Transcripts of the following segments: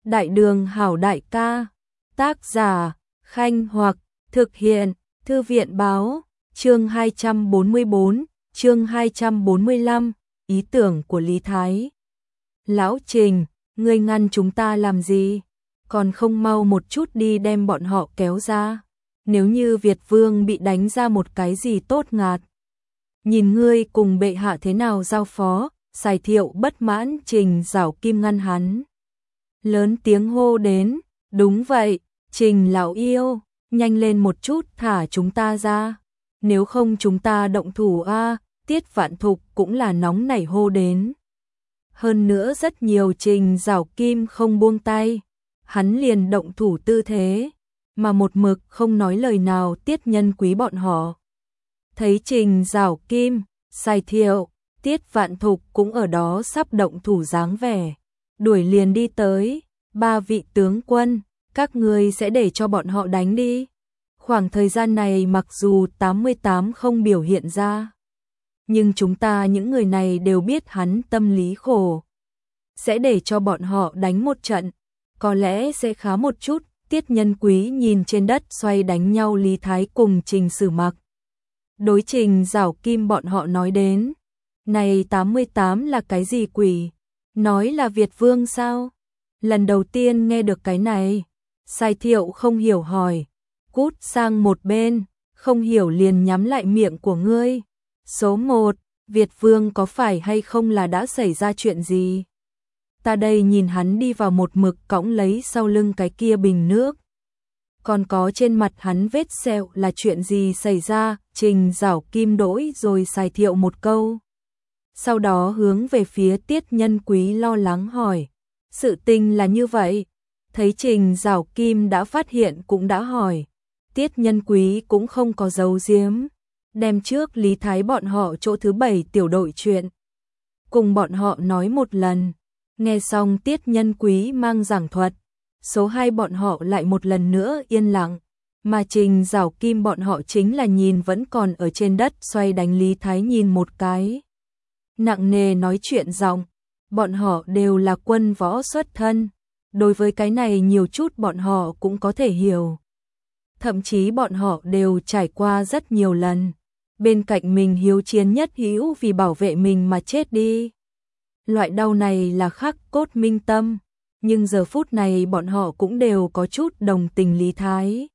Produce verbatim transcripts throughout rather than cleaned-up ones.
Đại đường hảo đại ca. Tác giả, Khanh Hoặc, thực hiện, Thư viện báo, chương hai trăm bốn mươi bốn, chương hai trăm bốn mươi lăm, ý tưởng của Lý Thái. Lão Trình, ngươi ngăn chúng ta làm gì? Còn không mau một chút đi đem bọn họ kéo ra. Nếu như Việt Vương bị đánh ra một cái gì tốt ngạt. Nhìn ngươi cùng bệ hạ thế nào giao phó, Sài Thiệu bất mãn Trình Giảo Kim ngăn hắn. Lớn tiếng hô đến, đúng vậy, Trình lão yêu, nhanh lên một chút thả chúng ta ra. Nếu không chúng ta động thủ a. Tiết Vạn Thục cũng là nóng nảy hô đến. Hơn nữa rất nhiều Trình Giảo Kim không buông tay, hắn liền động thủ tư thế, mà một mực không nói lời nào Tiết Nhân Quý bọn họ. Thấy Trình Giảo Kim, Sài Thiệu, Tiết Vạn Thục cũng ở đó sắp động thủ dáng vẻ, đuổi liền đi tới, ba vị tướng quân, các ngươi sẽ để cho bọn họ đánh đi. Khoảng thời gian này mặc dù tám mươi tám không biểu hiện ra, nhưng chúng ta những người này đều biết hắn tâm lý khổ. Sẽ để cho bọn họ đánh một trận, có lẽ sẽ khá một chút. Tiết Nhân Quý nhìn trên đất xoay đánh nhau Lý Thái cùng Trình Sử Mặc. Đối Trình Giảo Kim bọn họ nói đến, này tám mươi tám là cái gì quỷ? Nói là Việt Vương sao? Lần đầu tiên nghe được cái này. Sài Thiệu không hiểu hỏi, cút sang một bên, không hiểu liền nhắm lại miệng của ngươi. Số một, Việt Vương có phải hay không là đã xảy ra chuyện gì? Ta đây nhìn hắn đi vào một mực cõng lấy sau lưng cái kia bình nước. Còn có trên mặt hắn vết sẹo là chuyện gì xảy ra? Trình Giảo Kim đổi rồi Sài Thiệu một câu. Sau đó hướng về phía Tiết Nhân Quý lo lắng hỏi. Sự tình là như vậy. Thấy Trình Giảo Kim đã phát hiện cũng đã hỏi. Tiết Nhân Quý cũng không có giấu giếm. Đem trước Lý Thái bọn họ chỗ thứ bảy tiểu đội chuyện. Cùng bọn họ nói một lần. Nghe xong Tiết Nhân Quý mang giảng thuật. Số hai bọn họ lại một lần nữa yên lặng. Mà Trình Giảo Kim bọn họ chính là nhìn vẫn còn ở trên đất xoay đánh Lý Thái nhìn một cái. Nặng nề nói chuyện giọng. Bọn họ đều là quân võ xuất thân. Đối với cái này nhiều chút bọn họ cũng có thể hiểu. Thậm chí bọn họ đều trải qua rất nhiều lần. Bên cạnh mình hiếu chiến nhất hữu vì bảo vệ mình mà chết đi. Loại đau này là khắc cốt minh tâm. Nhưng giờ phút này bọn họ cũng đều có chút đồng tình Lý Thái.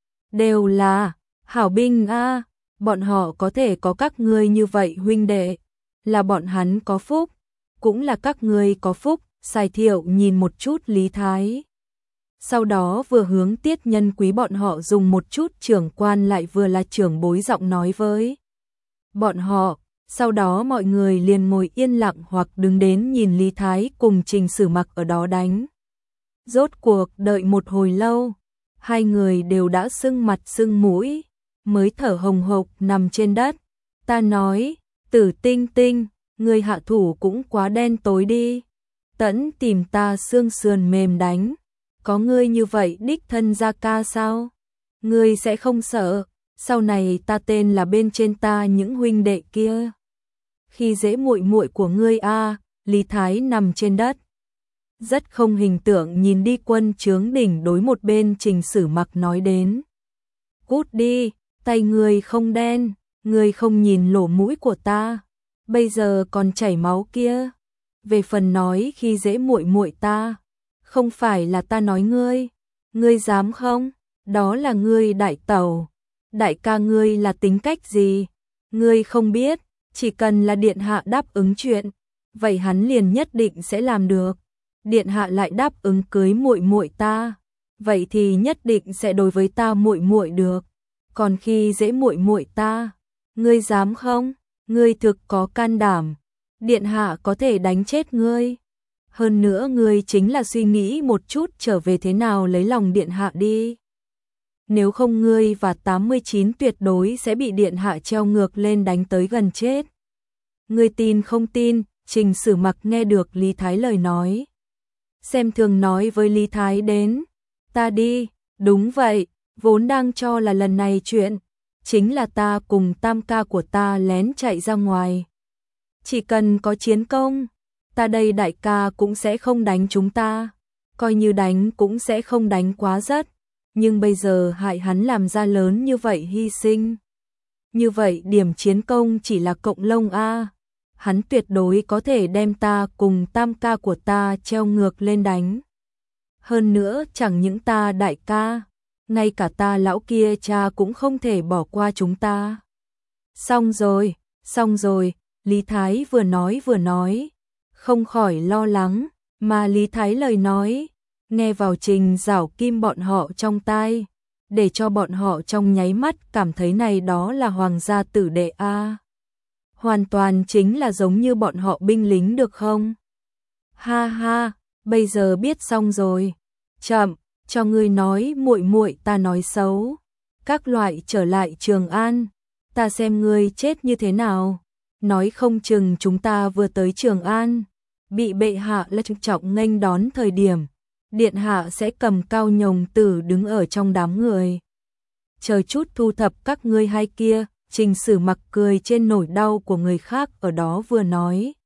Đều là hảo binh a, bọn họ có thể có các ngươi như vậy huynh đệ. Là bọn hắn có phúc, cũng là các ngươi có phúc. Sài Thiệu nhìn một chút Lý Thái. Sau đó vừa hướng Tiết Nhân Quý bọn họ dùng một chút trưởng quan lại vừa là trưởng bối giọng nói với bọn họ. Sau đó mọi người liền ngồi yên lặng hoặc đứng đến nhìn Lý Thái cùng Trình Sử Mặc ở đó đánh. Rốt cuộc đợi một hồi lâu, hai người đều đã sưng mặt sưng mũi, mới thở hồng hộc nằm trên đất. Ta nói, Tử Tinh Tinh, người hạ thủ cũng quá đen tối đi. Tẫn tìm ta xương sườn mềm đánh. Có ngươi như vậy đích thân ra ca sao? Ngươi sẽ không sợ, sau này ta tên là bên trên ta những huynh đệ kia. Khi dễ muội muội của ngươi a. Lý Thái nằm trên đất. Rất không hình tượng nhìn đi quân trướng đỉnh đối một bên Trình Sử Mặc nói đến. Cút đi, tay ngươi không đen, ngươi không nhìn lỗ mũi của ta. Bây giờ còn chảy máu kia. Về phần nói khi dễ muội muội ta, không phải là ta nói ngươi, ngươi dám không? Đó là ngươi đại tẩu. Đại ca ngươi là tính cách gì? Ngươi không biết, chỉ cần là điện hạ đáp ứng chuyện, vậy hắn liền nhất định sẽ làm được. Điện hạ lại đáp ứng cưới muội muội ta, vậy thì nhất định sẽ đối với ta muội muội được. Còn khi dễ muội muội ta, ngươi dám không? Ngươi thực có can đảm. Điện hạ có thể đánh chết ngươi. Hơn nữa ngươi chính là suy nghĩ một chút trở về thế nào lấy lòng điện hạ đi. Nếu không ngươi và tám mươi chín tuyệt đối sẽ bị điện hạ treo ngược lên đánh tới gần chết. Ngươi tin không tin? Trình Sử Mặc nghe được Lý Thái lời nói. Xem thường nói với Lý Thái đến. Ta đi, đúng vậy, vốn đang cho là lần này chuyện. Chính là ta cùng tam ca của ta lén chạy ra ngoài. Chỉ cần có chiến công, ta đây đại ca cũng sẽ không đánh chúng ta. coi như đánh cũng sẽ không đánh quá rất, nhưng bây giờ hại hắn làm ra lớn như vậy hy sinh. Như vậy điểm chiến công chỉ là cộng lông a. Hắn tuyệt đối có thể đem ta cùng tam ca của ta treo ngược lên đánh. Hơn nữa chẳng những ta đại ca, ngay cả ta lão kia cha cũng không thể bỏ qua chúng ta. Xong rồi, xong rồi, Lý Thái vừa nói vừa nói, không khỏi lo lắng, mà Lý Thái lời nói, nghe vào Trình Giảo Kim bọn họ trong tai, để cho bọn họ trong nháy mắt cảm thấy này đó là hoàng gia tử đệ a. Hoàn toàn chính là giống như bọn họ binh lính được không? Ha ha, bây giờ biết xong rồi. Chậm, cho ngươi nói muội muội ta nói xấu. Các loại trở lại Trường An, ta xem ngươi chết như thế nào. Nói không chừng chúng ta vừa tới Trường An, bị bệ hạ là trục trọng nghênh đón thời điểm, điện hạ sẽ cầm cao nhồng tử đứng ở trong đám người. Chờ chút thu thập các ngươi hai kia. Trình Sử Mặc cười trên nỗi đau của người khác ở đó vừa nói.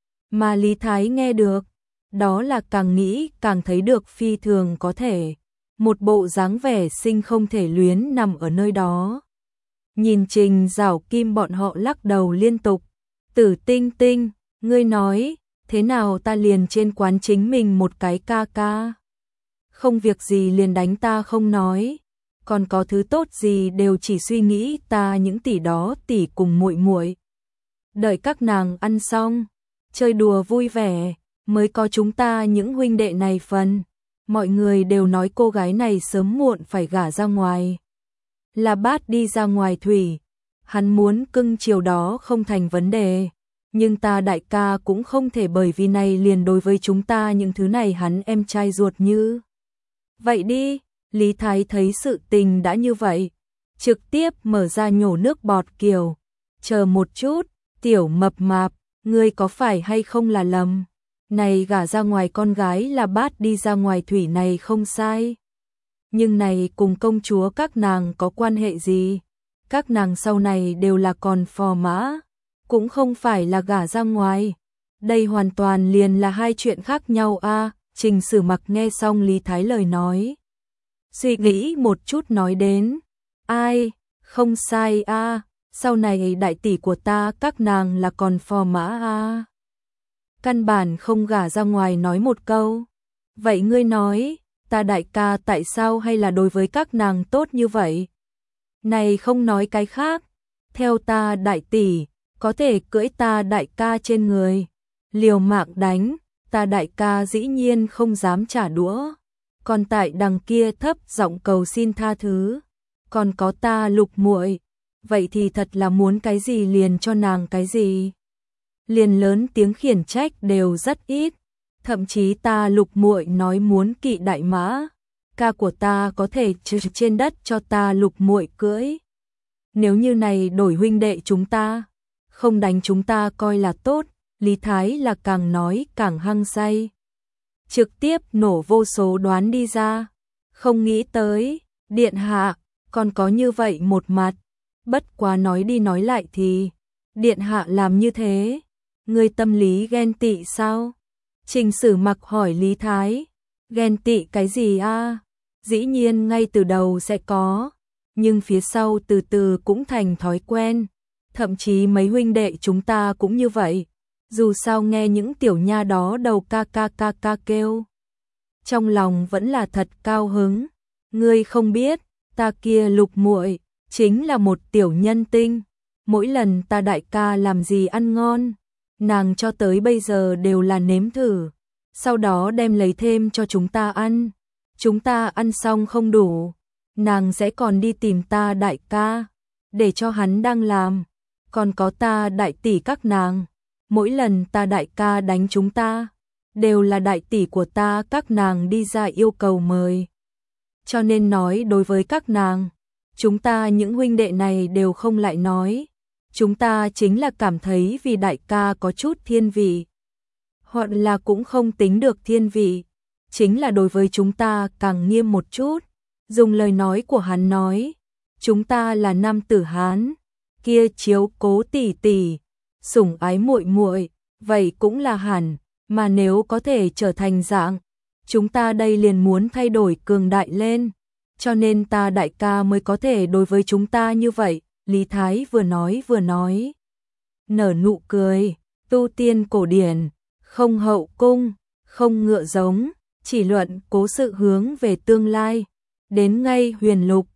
Mà Lý Thái nghe được, đó là càng nghĩ càng thấy được phi thường có thể. Một bộ dáng vẻ sinh không thể luyến nằm ở nơi đó. Nhìn Trình Giảo Kim bọn họ lắc đầu liên tục. Tử Tinh Tinh, ngươi nói, thế nào ta liền trên quán chính mình một cái ca ca. Không việc gì liền đánh ta không nói. Còn có thứ tốt gì đều chỉ suy nghĩ ta những tỷ đó tỷ cùng muội muội. Đợi các nàng ăn xong, chơi đùa vui vẻ, mới có chúng ta những huynh đệ này phần. Mọi người đều nói cô gái này sớm muộn phải gả ra ngoài. Là Bát đi ra ngoài thủy, hắn muốn cưng chiều đó không thành vấn đề. Nhưng ta đại ca cũng không thể bởi vì này liền đối với chúng ta những thứ này hắn em trai ruột như. Vậy đi. Lý Thái thấy sự tình đã như vậy, trực tiếp mở ra nhổ nước bọt kiểu, chờ một chút, tiểu mập mạp, ngươi có phải hay không là lầm, này gả ra ngoài con gái là Bát đi ra ngoài thủy này không sai. Nhưng này cùng công chúa các nàng có quan hệ gì, các nàng sau này đều là con phò mã, cũng không phải là gả ra ngoài, đây hoàn toàn liền là hai chuyện khác nhau a. Trình Sử Mặc nghe xong Lý Thái lời nói. Suy nghĩ một chút nói đến, ai, không sai a, à, sau này đại tỷ của ta các nàng là còn phò mã a. À. Căn bản không gả ra ngoài nói một câu. Vậy ngươi nói, ta đại ca tại sao hay là đối với các nàng tốt như vậy? Này không nói cái khác, theo ta đại tỷ, có thể cưỡi ta đại ca trên người, liều mạng đánh, ta đại ca dĩ nhiên không dám trả đũa. Còn tại đằng kia thấp giọng cầu xin tha thứ, còn có ta Lục muội, vậy thì thật là muốn cái gì liền cho nàng cái gì. Liền lớn tiếng khiển trách đều rất ít, thậm chí ta Lục muội nói muốn kỵ đại mã, ca của ta có thể trừ trên đất cho ta Lục muội cưỡi. Nếu như này đổi huynh đệ chúng ta, không đánh chúng ta coi là tốt, Lý Thái là càng nói càng hăng say. Trực tiếp nổ vô số đoán đi ra, không nghĩ tới, điện hạ, còn có như vậy một mặt, bất quá nói đi nói lại thì, điện hạ làm như thế, người tâm lý ghen tị sao? Trình Sử Mặc hỏi Lý Thái, ghen tị cái gì a? Dĩ nhiên ngay từ đầu sẽ có, nhưng phía sau từ từ cũng thành thói quen, thậm chí mấy huynh đệ chúng ta cũng như vậy. Dù sao nghe những tiểu nha đó đầu ca ca ca ca kêu, trong lòng vẫn là thật cao hứng. Ngươi không biết, ta kia Lục muội chính là một tiểu nhân tinh, mỗi lần ta đại ca làm gì ăn ngon, nàng cho tới bây giờ đều là nếm thử, sau đó đem lấy thêm cho chúng ta ăn. Chúng ta ăn xong không đủ, nàng sẽ còn đi tìm ta đại ca, để cho hắn đang làm, còn có ta đại tỷ các nàng. Mỗi lần ta đại ca đánh chúng ta, đều là đại tỷ của ta các nàng đi ra yêu cầu mời. Cho nên nói đối với các nàng, chúng ta những huynh đệ này đều không lại nói. Chúng ta chính là cảm thấy vì đại ca có chút thiên vị. Hoặc là cũng không tính được thiên vị. Chính là đối với chúng ta càng nghiêm một chút. Dùng lời nói của hắn nói, chúng ta là nam tử Hán, kia chiếu cố tỷ tỷ, sủng ái muội muội, vậy cũng là hẳn, mà nếu có thể trở thành dạng chúng ta đây liền muốn thay đổi cường đại lên, cho nên ta đại ca mới có thể đối với chúng ta như vậy. Lý Thái vừa nói vừa nói, nở nụ cười, tu tiên cổ điển, không hậu cung, không ngựa giống, chỉ luận cố sự hướng về tương lai, đến ngay huyền lục,